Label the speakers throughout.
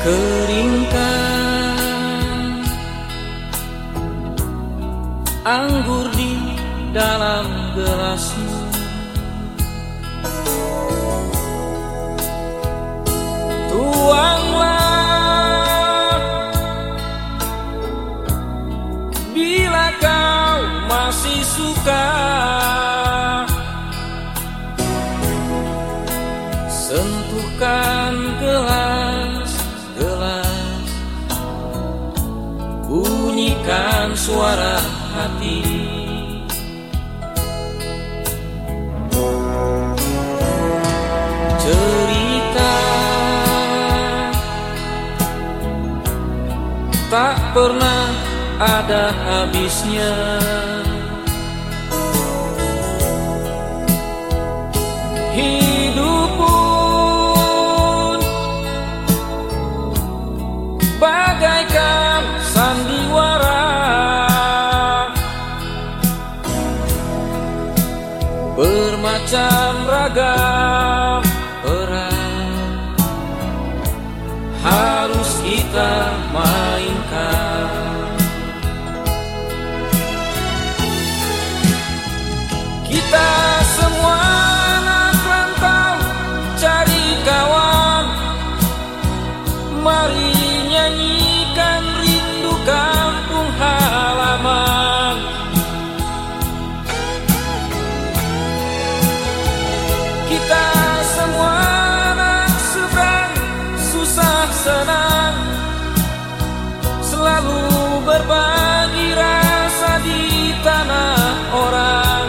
Speaker 1: Keringkan anggur di dalam gelasmu, tuanglah bila kau masih suka. Sentuhkan gelas-gelas, bunyikan suara hati. Cerita tak pernah ada habisnya. Hidup pun bagaikan sandiwara, bermacam ragam peran harus kita mainkan. Kita semua anak rantau cari kawan, mari nyanyikan rindu kampung halaman. Kita semua anak seberang, susah senang, selalu berbagi rasa di tanah orang.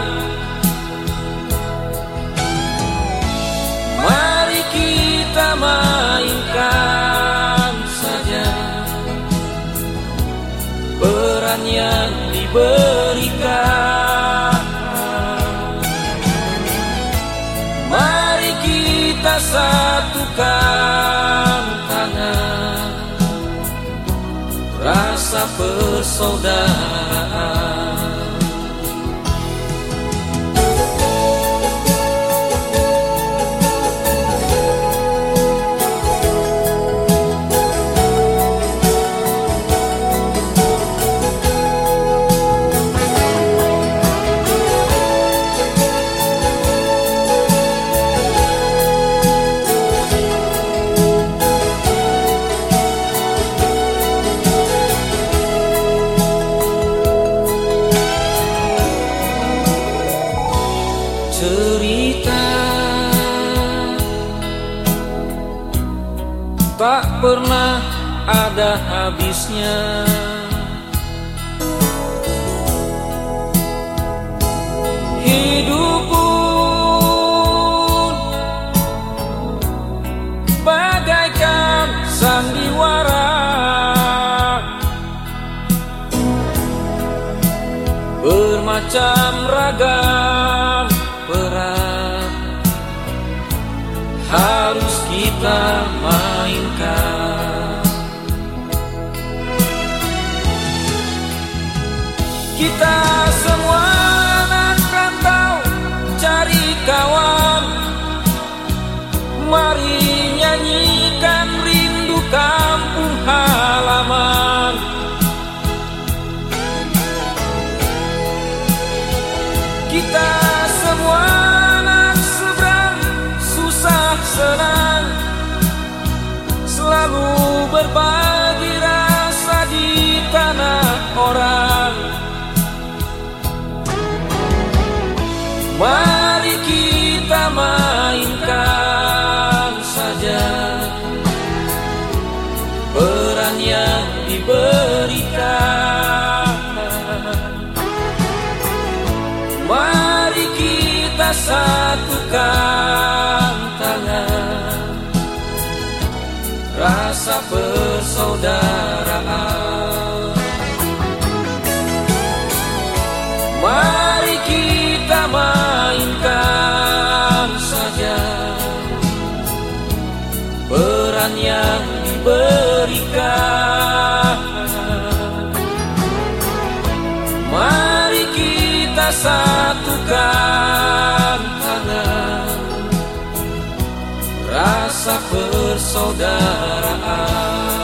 Speaker 1: Mari kita mainkan saja peran yang diberikan. Mari kita satukan tangan, rasa persaudaraan. Cerita tak pernah ada habisnya. Hidup pun bagaikan sandiwara, bermacam ragam peran harus kita mainkan. Kita semua anak rantau cari kawan, mari nyanyikan rindu kampung halaman. Kita semua anak seberang, susah senang, selalu berbagi rasa di tanah orang. Mari kita mainkan saja peran yang diberikan. Mari kita satukan tangan, rasa persaudaraan. Mari kita mainkan saja peran yang diberikan. Mari kita satukan tangan, rasa rasa persaudaraan.